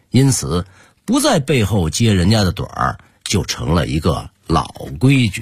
因此不在背后揭人家的短儿，就成了一个老规矩。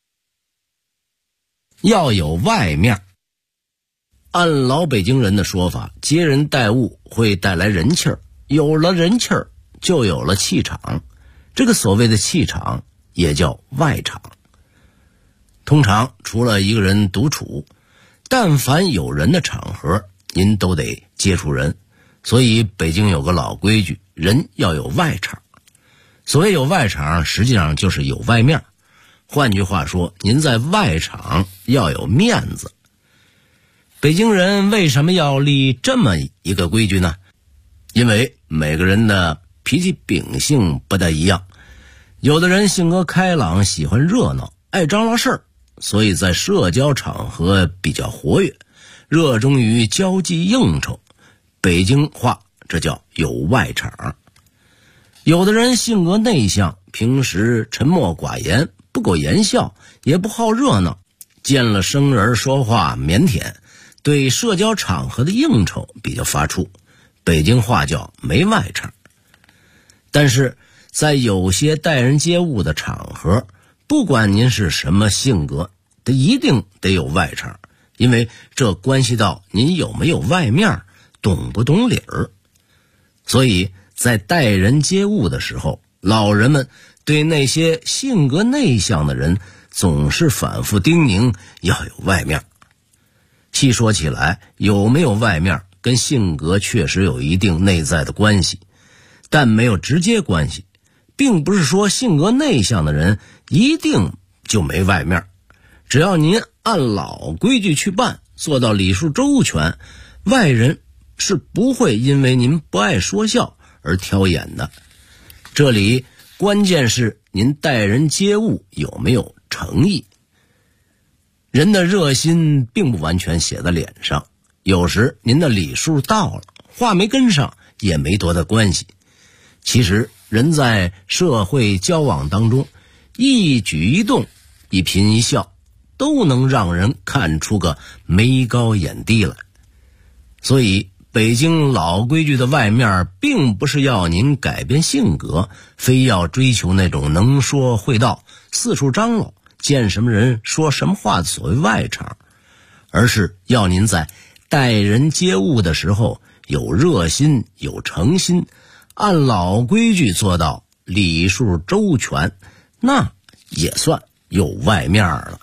要有外面。按老北京人的说法，接人待物会带来人气儿，有了人气儿就有了气场，这个所谓的气场也叫外场。通常除了一个人独处，但凡有人的场合，您都得接触人，所以北京有个老规矩，人要有外场。所谓有外场，实际上就是有外面。换句话说，您在外场要有面子。北京人为什么要立这么一个规矩呢？因为每个人的脾气秉性不大一样，有的人性格开朗，喜欢热闹，爱张罗事儿，所以在社交场合比较活跃，热衷于交际应酬。北京话这叫有外场。有的人性格内向，平时沉默寡言，不苟言笑，也不好热闹，见了生人说话腼腆，对社交场合的应酬比较发怵，北京话叫没外场。但是在有些待人接物的场合，不管您是什么性格，它一定得有外场，因为这关系到您有没有外面，懂不懂理儿。所以在待人接物的时候，老人们对那些性格内向的人总是反复叮咛要有外面。细说起来，有没有外面跟性格确实有一定内在的关系，但没有直接关系，并不是说性格内向的人一定就没外面。只要您按老规矩去办，做到礼数周全，外人是不会因为您不爱说笑而挑眼的。这里关键是您待人接物有没有诚意。人的热心并不完全写在脸上，有时您的礼数到了，话没跟上也没多大关系。其实人在社会交往当中，一举一动，一颦一笑，都能让人看出个眉高眼低来。所以北京老规矩的外面，并不是要您改变性格，非要追求那种能说会道，四处张罗，见什么人说什么话的所谓外场，而是要您在待人接物的时候有热心，有诚心，按老规矩做到礼数周全，那也算有外面了。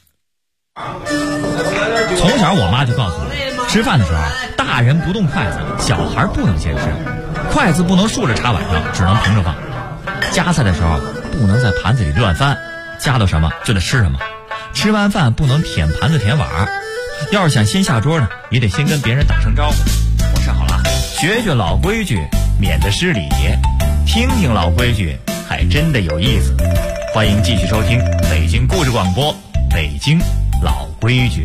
从小我妈就告诉我，吃饭的时候大人不动筷子，小孩不能先吃，筷子不能竖着插碗上，只能平着放，夹菜的时候不能在盘子里乱翻，夹到什么就得吃什么，吃完饭不能舔盘子舔碗，要是想先下桌呢，也得先跟别人打声招呼。我说好了，学学老规矩，免得失礼，听听老规矩，还真的有意思。欢迎继续收听北京故事广播，北京老规矩。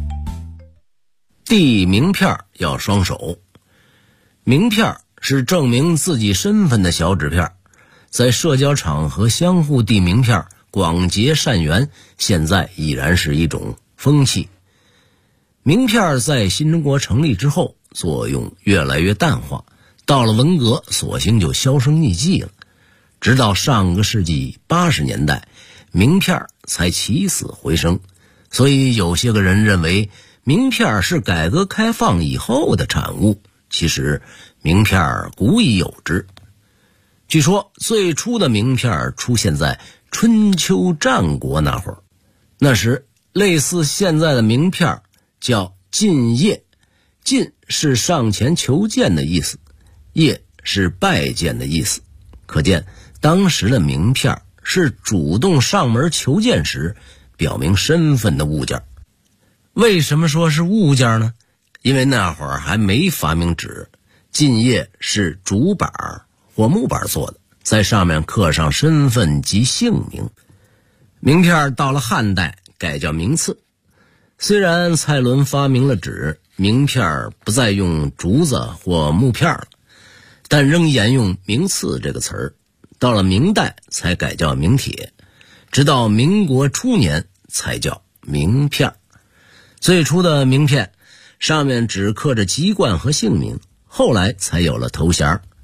递名片要双手。名片是证明自己身份的小纸片，在社交场合相互递名片，广结善缘，现在已然是一种风气。名片在新中国成立之后，作用越来越淡化，到了文革，索性就销声匿迹了。直到上个世纪80年代，名片才起死回生。所以有些个人认为名片是改革开放以后的产物，其实名片古已有之。据说最初的名片出现在春秋战国那会儿，那时类似现在的名片叫进谒，进是上前求见的意思，谒是拜见的意思。可见当时的名片是主动上门求见时表明身份的物件。为什么说是物件呢？因为那会儿还没发明纸，进谒是竹板或木板做的，在上面刻上身份及姓名。名片到了汉代改叫名次。虽然蔡伦发明了纸，名片不再用竹子或木片了，但仍沿用名次这个词儿。到了明代才改叫名帖，直到民国初年才叫名片。最初的名片上面只刻着籍贯和姓名，后来才有了头衔。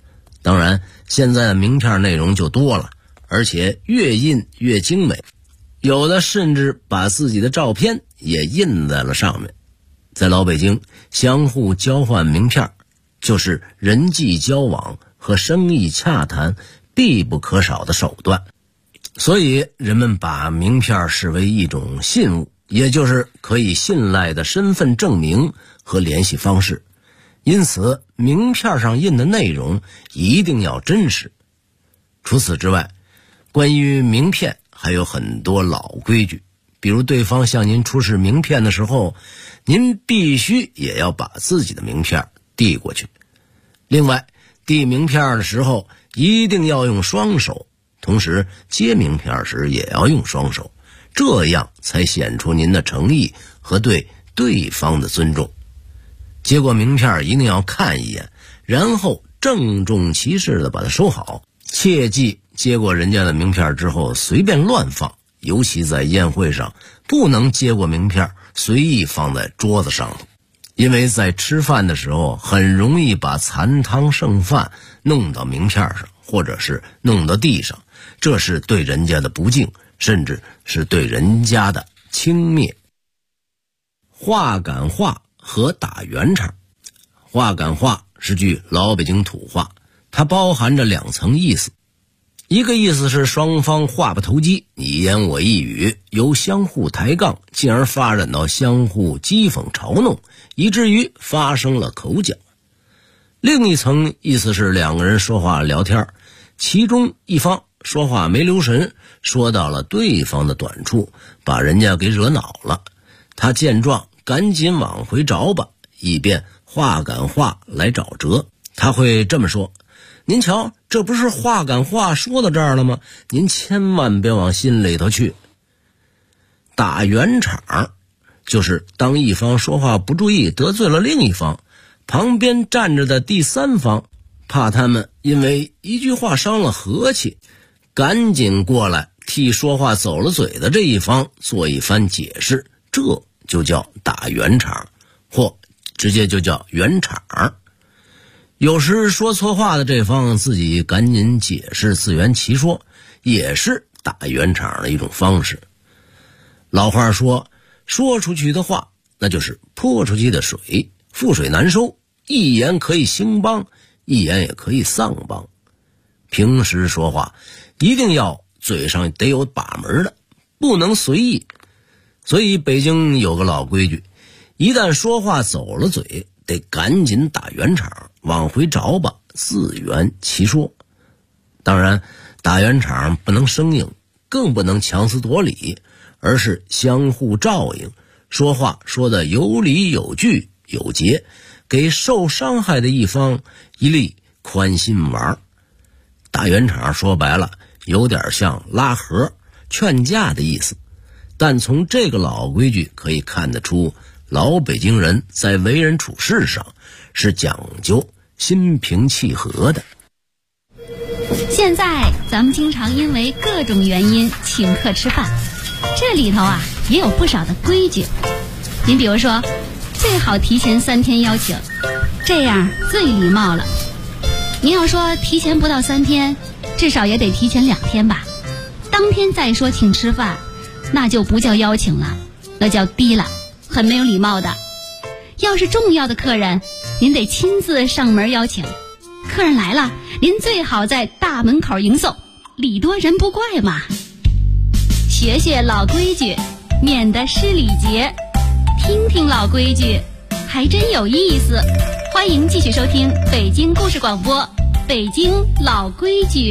当然，现在的名片内容就多了，而且越印越精美，有的甚至把自己的照片也印在了上面。在老北京，相互交换名片就是人际交往和生意洽谈必不可少的手段，所以人们把名片视为一种信物，也就是可以信赖的身份证明和联系方式。因此，名片上印的内容一定要真实。除此之外，关于名片还有很多老规矩，比如对方向您出示名片的时候，您必须也要把自己的名片递过去。另外，递名片的时候一定要用双手，同时接名片时也要用双手，这样才显出您的诚意和对对方的尊重。接过名片一定要看一眼，然后郑重其事地把它收好。切记接过人家的名片之后随便乱放，尤其在宴会上不能接过名片随意放在桌子上头，因为在吃饭的时候很容易把残汤剩饭弄到名片上，或者是弄到地上，这是对人家的不敬，甚至是对人家的轻蔑。话赶话和打圆场。话赶话是句老北京土话，它包含着两层意思。一个意思是双方话不投机，你一言我一语，由相互抬杠进而发展到相互讥讽嘲弄，以至于发生了口角。另一层意思是两个人说话聊天，其中一方说话没留神，说到了对方的短处，把人家给惹恼了，他见状赶紧往回找吧，以便话赶话来找辙。他会这么说：您瞧，这不是话赶话说到这儿了吗？您千万别往心里头去。打圆场就是当一方说话不注意得罪了另一方，旁边站着的第三方怕他们因为一句话伤了和气，赶紧过来替说话走了嘴的这一方做一番解释，这就叫打圆场，或直接就叫圆场。有时说错话的这方自己赶紧解释，自圆其说，也是打圆场的一种方式。老话说，说出去的话那就是泼出去的水，覆水难收，一言可以兴邦，一言也可以丧邦。平时说话一定要嘴上得有把门的，不能随意。所以北京有个老规矩，一旦说话走了嘴，得赶紧打圆场，往回找吧，自圆其说。当然，打圆场不能生硬，更不能强词夺理，而是相互照应，说话说得有理有据有节，给受伤害的一方一粒宽心丸。打圆场说白了有点像拉合劝架的意思，但从这个老规矩可以看得出，老北京人在为人处事上是讲究心平气和的。 现在咱们经常因为各种原因请客吃饭，这里头也有不少的规矩。您比如说，最好提前3天邀请，这样最礼貌了。您要说提前不到3天，至少也得提前2天吧。当天再说请吃饭，那就不叫邀请了，那叫低了，很没有礼貌的。要是重要的客人，您得亲自上门邀请。客人来了，您最好在大门口迎送，礼多人不怪嘛。学学老规矩，免得失礼节。听听老规矩，还真有意思。欢迎继续收听北京故事广播《北京老规矩》。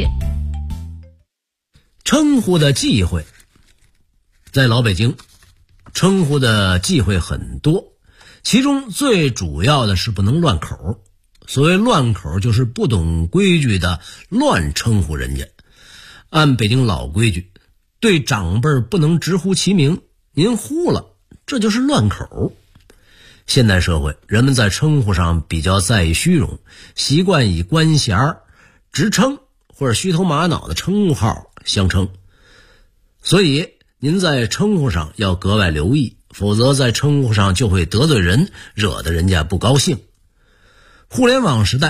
称呼的忌讳。在老北京，称呼的忌讳很多，其中最主要的是不能乱口。所谓乱口，就是不懂规矩的乱称呼人家。按北京老规矩，对长辈不能直呼其名，您呼了，这就是乱口。现代社会，人们在称呼上比较在意虚荣，习惯以官衔、职称或者虚头玛瑙的称号相称。所以您在称呼上要格外留意，否则在称呼上就会得罪人，惹得人家不高兴。互联网时代，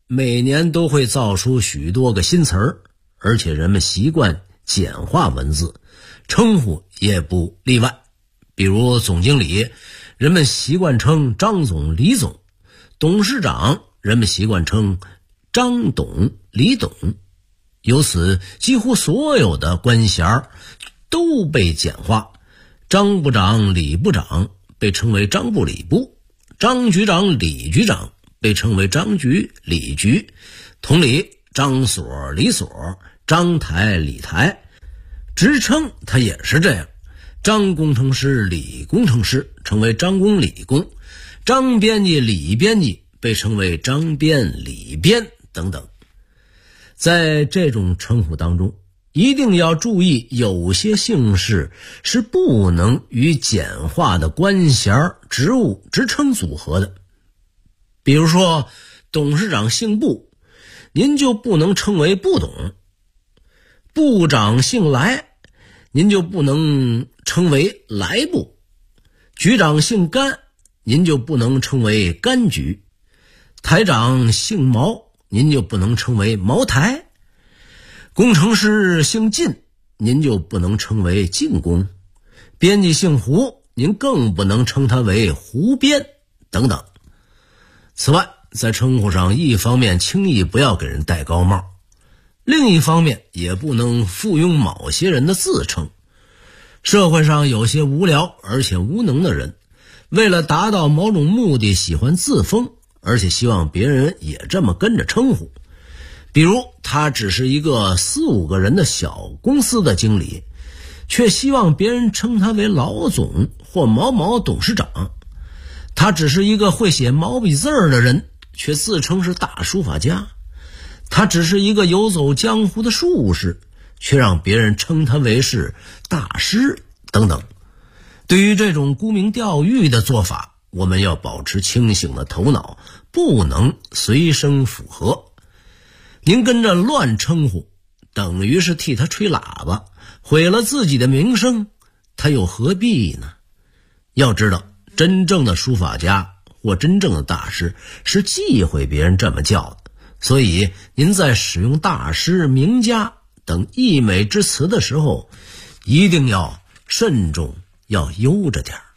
每年都会造出许多个新词儿，而且人们习惯简化文字，称呼也不例外。比如总经理，人们习惯称张总、李总；董事长，人们习惯称张董、李董。由此，几乎所有的官衔都被简化，张部长、李部长被称为张部、李部，张局长、李局长被称为张局、李局。同理，张所、李所，张台、李台，职称它也是这样。张工程师、李工程师称为张工、李工，张编辑、李编辑被称为张编、李编等等。在这种称呼当中，一定要注意，有些姓氏是不能与简化的官衔、职务、职称组合的。比如说，董事长姓布，您就不能称为布董；部长姓来，您就不能称为来部；局长姓甘，您就不能称为甘局；台长姓毛，您就不能称为茅台；工程师姓靳，您就不能称为靳工；编辑姓胡，您更不能称他为胡编等等。此外，在称呼上，一方面轻易不要给人戴高帽，另一方面也不能附庸某些人的自称。社会上有些无聊而且无能的人，为了达到某种目的，喜欢自封，而且希望别人也这么跟着称呼。比如他只是一个4、5个人的小公司的经理，却希望别人称他为老总或某某董事长。他只是一个会写毛笔字的人，却自称是大书法家。他只是一个游走江湖的术士，却让别人称他为是大师等等。对于这种沽名钓誉的做法，我们要保持清醒的头脑，不能随声附和。您跟着乱称呼，等于是替他吹喇叭，毁了自己的名声，他又何必呢？要知道，真正的书法家或真正的大师是忌讳别人这么叫的，所以您在使用大师、名家等溢美之词的时候，一定要慎重，要悠着点儿。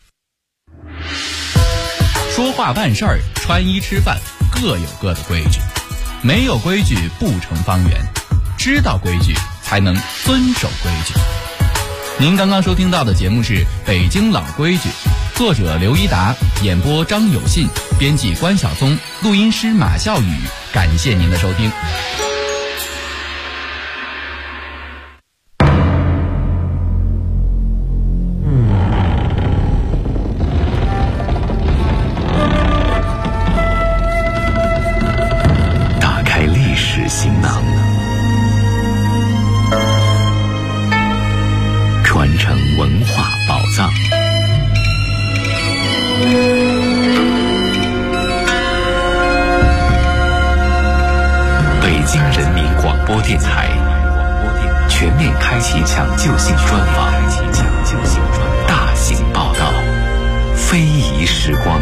说话办事儿，穿衣吃饭各有各的规矩，没有规矩不成方圆，知道规矩才能遵守规矩。您刚刚收听到的节目是《北京老规矩》，作者刘一达，演播张有信，编辑关晓松，录音师马笑宇。感谢您的收听。 打开历史行囊，传承文化宝藏。北京人民广播电台全面开启抢救性专访，大型报道，非遗时光。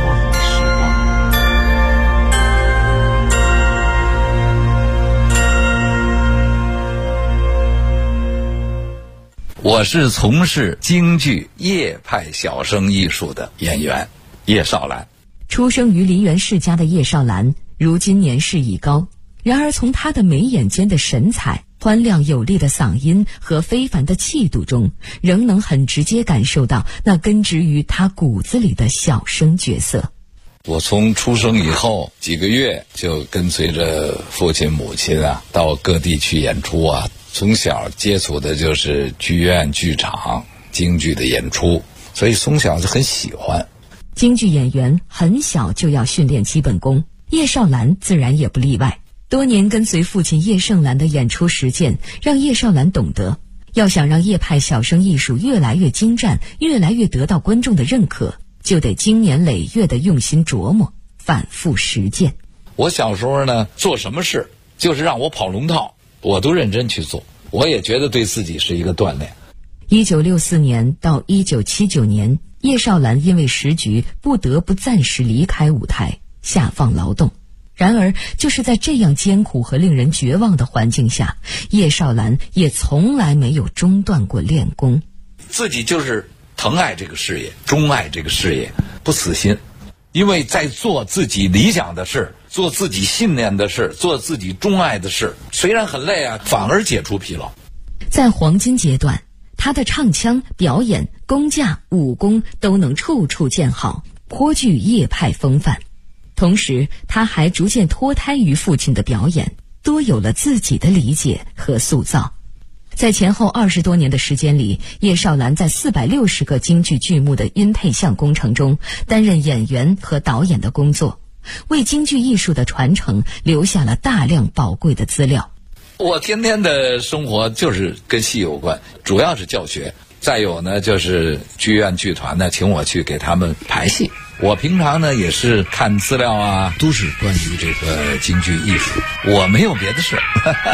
我是从事京剧叶派小生艺术的演员叶绍兰。 出生于梨园世家的叶绍兰，如今年事已高，然而从他的眉眼间的神采、欢亮有力的嗓音和非凡的气度中，仍能很直接感受到那根植于他骨子里的小生角色。 我从出生以后几个月就跟随着父亲母亲到各地去演出从小接触的就是剧院、剧场、京剧的演出，所以从小就很喜欢。 京剧演员很小就要训练基本功，叶绍兰自然也不例外。多年跟随父亲叶盛兰的演出实践，让叶绍兰懂得，要想让叶派小生艺术越来越精湛，越来越得到观众的认可，就得经年累月的用心琢磨，反复实践。 我小时候呢，做什么事就是让我跑龙套，我都认真去做，我也觉得对自己是一个锻炼。 1964年到1979年，叶绍兰因为时局不得不暂时离开舞台，下放劳动。 然而，就是在这样艰苦和令人绝望的环境下，叶绍兰也从来没有中断过练功。 自己就是疼爱这个事业，钟爱这个事业，不死心。因为在做自己理想的事，做自己信念的事，做自己钟爱的事，虽然很累啊，反而解除疲劳。 在黄金阶段，他的唱腔、表演、功架、武功都能处处见好，颇具叶派风范。同时，他还逐渐脱胎于父亲的表演，多有了自己的理解和塑造。在前后20多年的时间里，叶绍兰在460个京剧剧目的音配像工程中担任演员和导演的工作，为京剧艺术的传承留下了大量宝贵的资料。 我天天的生活就是跟戏有关，主要是教学，再有呢就是剧院剧团呢请我去给他们排戏。我平常呢也是看资料啊，都是关于这个京剧艺术，我没有别的事。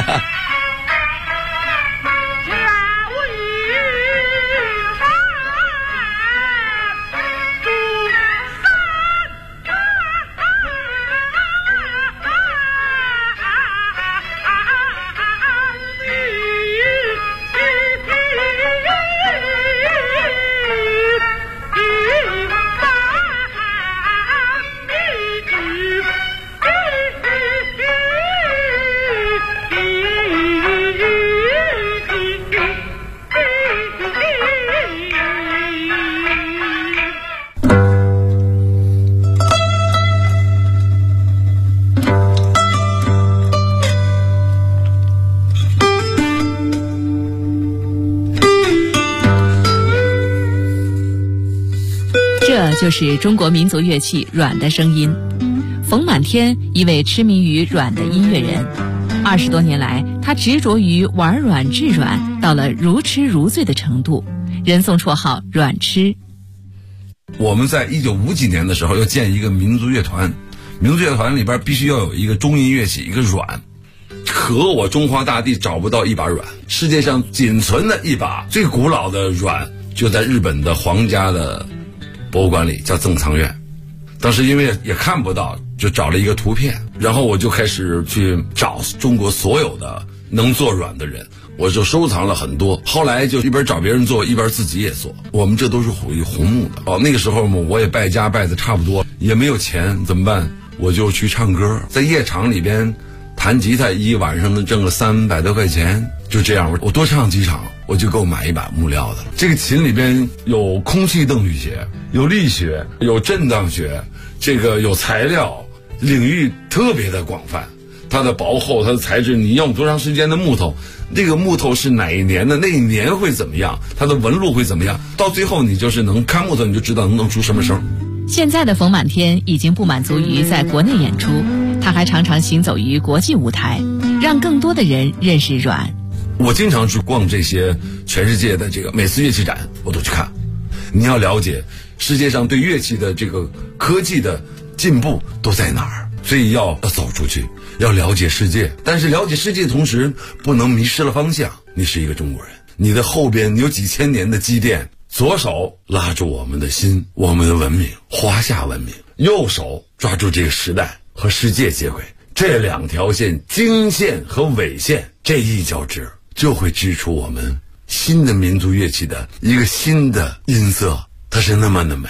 就是中国民族乐器阮的声音。冯满天，一位痴迷于阮的音乐人，20多年来，他执着于玩阮制阮，到了如痴如醉的程度，人送绰号阮痴。 我们在1950几年的时候要建一个民族乐团，民族乐团里边必须要有一个中音乐器，一个阮。可我中华大地找不到一把阮，世界上仅存的一把最古老的阮就在日本的皇家的博物馆里，叫赠藏院。当时因为也看不到，就找了一个图片，然后我就开始去找中国所有的能做阮的人，我就收藏了很多。后来就一边找别人做，一边自己也做。我们这都是属于红木的。那个时候嘛，我也败家败的差不多，也没有钱，怎么办？我就去唱歌，在夜场里边弹吉他，一晚上能挣个300多块钱。就这样，我多唱几场，我就够买一把木料的了。这个琴里边有空气动力学，有力学，有震荡学，这个有材料，领域特别的广泛。它的薄厚，它的材质，你用多长时间的木头，这个木头是哪一年的，那一年会怎么样，它的纹路会怎么样，到最后你就是能看木头，你就知道能出什么声。 现在的冯满天已经不满足于在国内演出，他还常常行走于国际舞台，让更多的人认识阮。 我经常去逛这些全世界的这个每次乐器展，我都去看。你要了解世界上对乐器的这个科技的进步都在哪儿，所以要走出去，要了解世界。但是了解世界的同时，不能迷失了方向。你是一个中国人，你的后边有几千年的积淀，左手拉住我们的心，我们的文明，华夏文明；右手抓住这个时代和世界接轨。这两条线，经线和纬线，这一交织，就会织出我们新的民族乐器的一个新的音色，它是那么的美。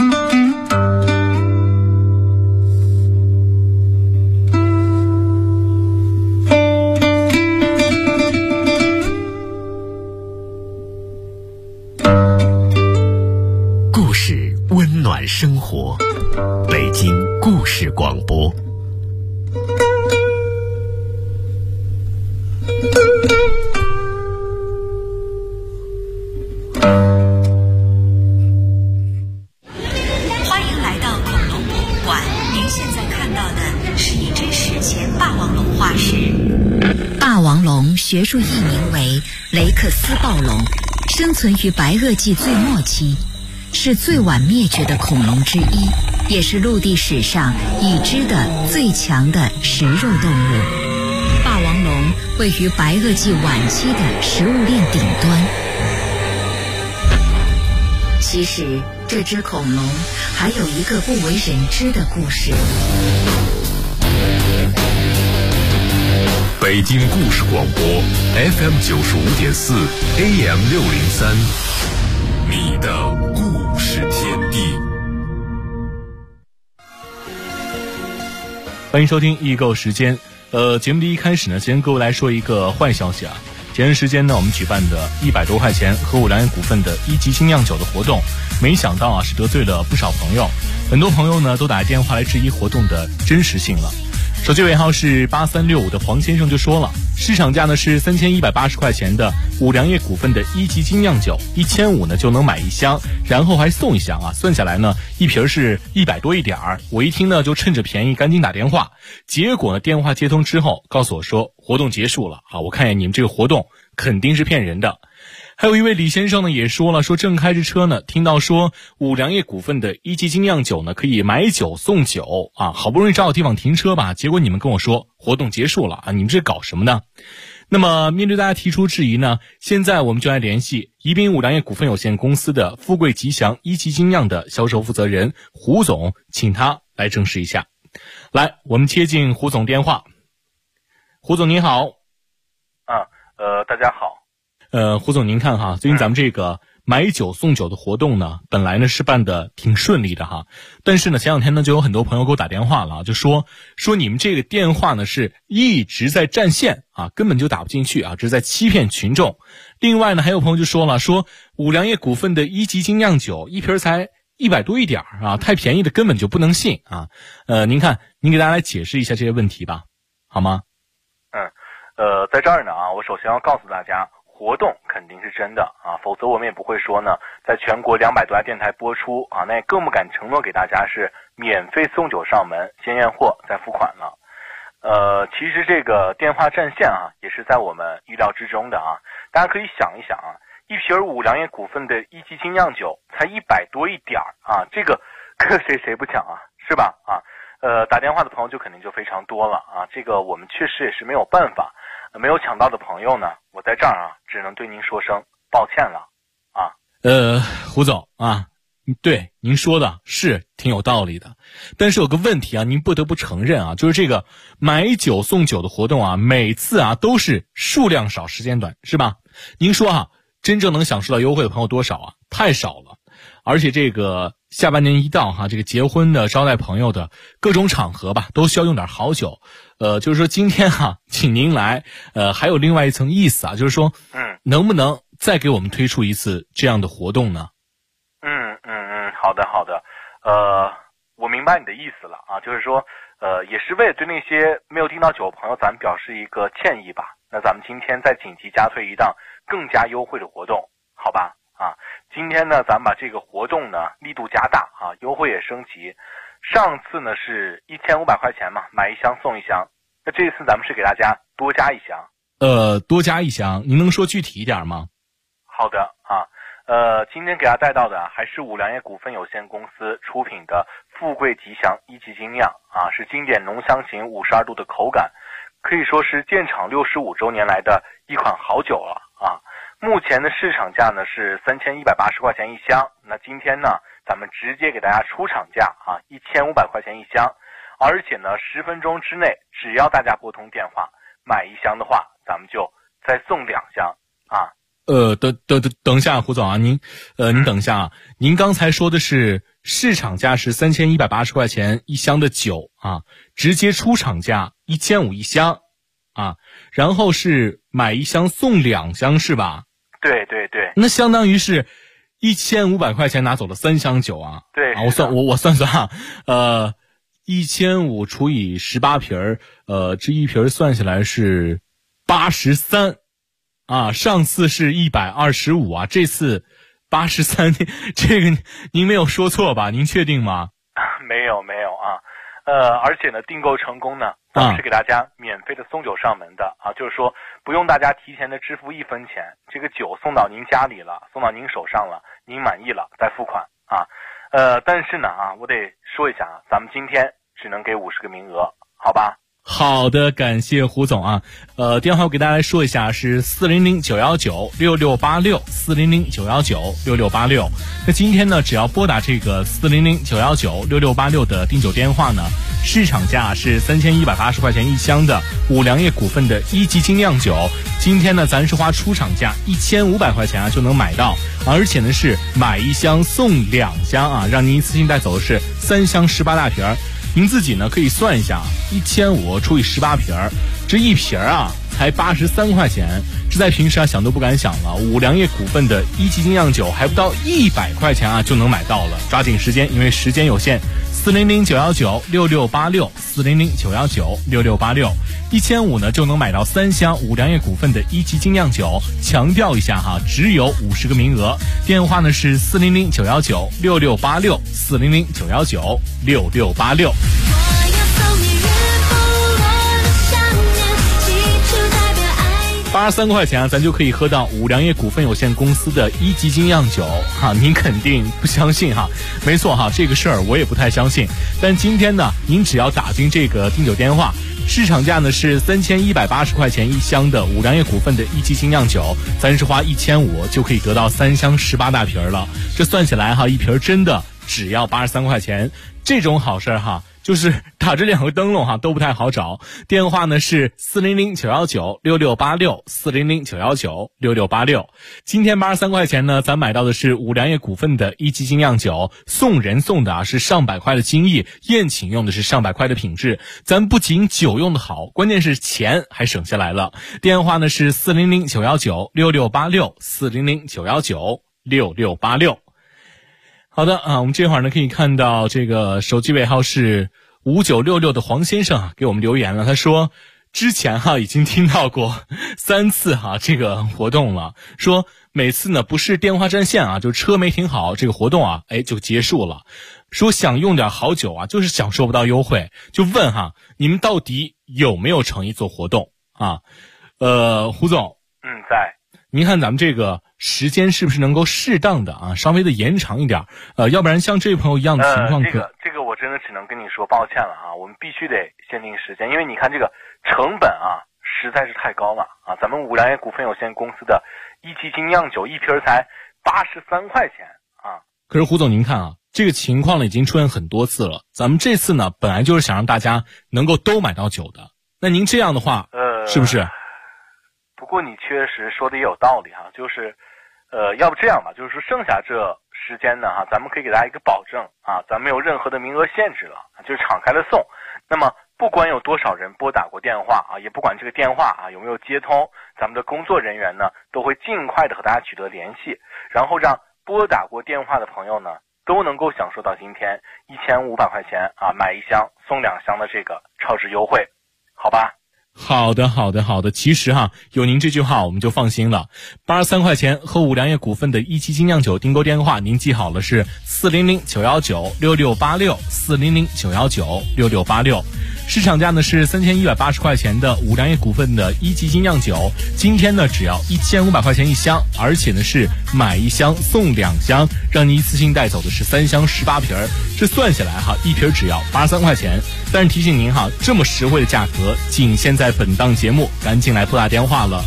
故事温暖生活，北京故事广播。 欢迎来到恐龙博物馆，您现在看到的是一只史前霸王龙化石。霸王龙学术译名为雷克斯暴龙，生存于白垩纪最末期，是最晚灭绝的恐龙之一，也是陆地史上已知的最强的食肉动物。霸王龙位于白垩纪晚期的食物链顶端。其实这只恐龙还有一个不为人知的故事。 北京故事广播 FM 95.4 AM 603，你的故事天地。 欢迎收听易购时间。节目的一开始呢，先跟各位来说一个坏消息啊。前段时间呢，我们举办的100多块钱和五粮液股份的1级精酿酒的活动，没想到啊是得罪了不少朋友，很多朋友呢都打电话来质疑活动的真实性了。手机尾号是8365的黄先生就说了，市场价呢是3180块钱的五粮液股份的1级精酿酒，1500呢就能买一箱，然后还送一箱啊，算下来呢一瓶是100多一点儿。我一听呢就趁着便宜赶紧打电话，结果呢电话接通之后告诉我说活动结束了啊，我看见你们这个活动肯定是骗人的。还有一位李先生呢也说了，说正开着车呢，听到说五粮液股份的1级精酿酒呢可以买酒送酒啊，好不容易找到地方停车吧，结果你们跟我说活动结束了啊，你们这搞什么呢？那么面对大家提出质疑呢，现在我们就来联系宜宾五粮液股份有限公司的富贵吉祥1级精酿的销售负责人胡总，请他来证实一下。来，我们接进胡总电话。胡总您好。 大家好。 胡总您看哈，最近咱们这个买酒送酒的活动呢，本来呢是办的挺顺利的哈，但是呢前两天呢就有很多朋友给我打电话了，就说你们这个电话呢是一直在占线啊，根本就打不进去啊，这是在欺骗群众。另外呢还有朋友就说了，说五粮液股份的1级精酿酒一瓶才100多一点啊，太便宜的根本就不能信啊。您看您给大家来解释一下这些问题吧，好吗？ 在这儿呢啊，我首先要告诉大家，活动肯定是真的啊，否则我们也不会说呢，在全国200多家电台播出啊，那也更不敢承诺给大家是免费送酒上门，先验货再付款了。其实这个电话占线啊，也是在我们预料之中的啊。大家可以想一想啊，一瓶五粮液股份的1级精酿酒才100多一点啊，这个谁不抢啊，是吧？啊，打电话的朋友就肯定就非常多了啊，这个我们确实也是没有办法。没有抢到的朋友呢，我在这儿啊，只能对您说声抱歉了啊。 胡总啊，对您说的是挺有道理的，但是有个问题啊，您不得不承认啊，就是这个买酒送酒的活动啊，每次啊都是数量少时间短，是吧？您说啊，真正能享受到优惠的朋友多少啊？太少了。而且这个下半年一到哈，这个结婚的、招待朋友的各种场合吧，都需要用点好酒。就是说今天哈，请您来，还有另外一层意思啊，就是说，能不能再给我们推出一次这样的活动呢？ 好的，我明白你的意思了啊，就是说，也是为了对那些没有订到酒的朋友，咱们表示一个歉意吧。那咱们今天再紧急加推一档更加优惠的活动，好吧？啊，今天呢，咱们把这个活动呢力度加大啊，优惠也升级。上次呢是1500块钱嘛，买一箱送一箱。那这次咱们是给大家多加一箱。 多加一箱，您能说具体一点吗？ 好的啊，今天给大家带到的还是五粮液股份有限公司出品的富贵吉祥1级精酿啊，是经典浓香型52度的口感，可以说是建厂65周年来的一款好酒了啊。目前的市场价呢是3180块钱一箱，那今天呢咱们直接给大家出厂价啊，1500块钱一箱，而且呢10分钟之内，只要大家拨通电话买一箱的话，咱们就再送2箱啊。 等一下，胡总啊，您等一下啊，您刚才说的是市场价是3180块钱一箱的酒啊，直接出厂价1500一箱啊，然后是买一箱送2箱是吧？ 对， 那相当于是1500块钱拿走了3箱酒啊。 对啊，我算啊，1500除以18瓶这一瓶算下来是83啊，上次是125啊，这次83，这个您没有说错吧？您确定吗？ 没有啊，而且呢，订购成功呢，咱们是给大家免费的送酒上门的啊，就是说不用大家提前的支付1分钱，这个酒送到您家里了，送到您手上了，您满意了再付款啊。但是呢啊，我得说一下啊，咱们今天只能给50个名额，好吧？ 好的，感谢胡总啊。电话我给大家来说一下，是400-919-6686，400-919-6686。那今天呢，只要拨打这个400-919-6686的订酒电话呢，市场价是3180块钱一箱的五粮液股份的1级精酿酒。今天呢，咱是花出厂价1500块钱啊就能买到，而且呢是买1箱送2箱啊，让您一次性带走的是3箱18大瓶。您自己呢可以算一下，1500除以18瓶，这一瓶啊才83块钱，这在平时啊想都不敢想了。五粮液股份的1级精酿酒还不到100块钱啊就能买到了，抓紧时间，因为时间有限。400-919-6686，400-919-6686，1500呢就能买到3箱五粮液股份的1级精酿酒。强调一下哈，只有50个名额。电话呢是400-919-6686，400-919-6686。83块钱啊，咱就可以喝到五粮液股份有限公司的1级精酿酒哈，您肯定不相信哈？没错哈，这个事儿我也不太相信。但今天呢，您只要打进这个订酒电话，市场价呢是3180块钱一箱的五粮液股份的1级精酿酒，咱是花1500就可以得到3箱18大瓶了。这算起来哈，一瓶真的只要83块钱，这种好事哈。就是打这2个灯笼哈都不太好找。电话呢是400-919-6686，400-919-6686。今天83块钱呢，咱买到的是五粮液股份的1级精酿酒，送人送的啊是上百块的精益，宴请用的是上百块的品质。咱不仅酒用的好，关键是钱还省下来了。电话呢是400-919-6686，400-919-6686。好的啊，我们这会儿呢可以看到这个手机尾号是5966的黄先生啊给我们留言了，他说之前哈已经听到过3次哈这个活动了，说每次呢不是电话占线啊，就车没停好，这个活动啊就结束了。说想用点好酒啊，就是享受不到优惠，就问哈你们到底有没有诚意做活动啊？胡总， 在。 您看咱们这个时间是不是能够适当的啊，稍微的延长一点？要不然像这位朋友一样的情况， 这个我真的只能跟你说抱歉了啊，我们必须得限定时间，因为你看这个成本啊实在是太高了啊。咱们五粮液股份有限公司的1级精酿酒一瓶才83块钱啊。 可是胡总您看啊，这个情况呢已经出现很多次了，咱们这次呢本来就是想让大家能够都买到酒的，那您这样的话是不是？ 不过你确实说的也有道理哈，就是要不这样吧，就是说剩下这时间呢哈，咱们可以给大家一个保证啊，咱没有任何的名额限制了，就是敞开了送。那么不管有多少人拨打过电话啊，也不管这个电话啊有没有接通，咱们的工作人员呢都会尽快的和大家取得联系，然后让拨打过电话的朋友呢都能够享受到今天1500块钱啊买1箱送2箱的这个超值优惠，好吧？ 好的。其实哈，有您这句话我们就放心了。83块钱和五粮液股份的1级精酿酒订购电话，您记好了是400-919-6686，400-919-6686。市场价呢是3180块钱的五粮液股份的1级精酿酒，今天呢只要1500块钱一箱，而且呢是买1箱送2箱，让您一次性带走的是3箱18瓶，这算下来哈，一瓶只要83块钱。但是提醒您哈，这么实惠的价格仅限在本档节目，赶紧来拨打电话了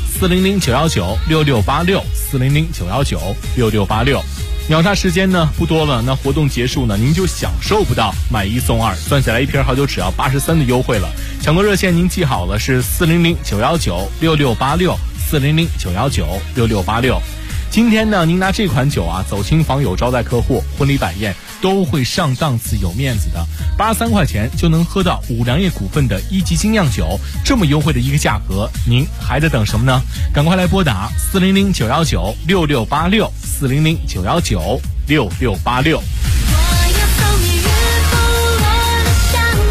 ，400-919-6686，400-919-6686。秒杀时间呢不多了，那活动结束呢，您就享受不到买1送2，算下来一瓶好酒只要83的优惠了。抢购热线您记好了是400-919-6686，400-919-6686。今天呢，您拿这款酒啊走亲访友、招待客户、婚礼摆宴都会上档次、有面子的。83块钱就能喝到五粮液股份的1级精酿酒，这么优惠的一个价格，您还在等什么呢？赶快来拨打400-919-6686，400-919-6686。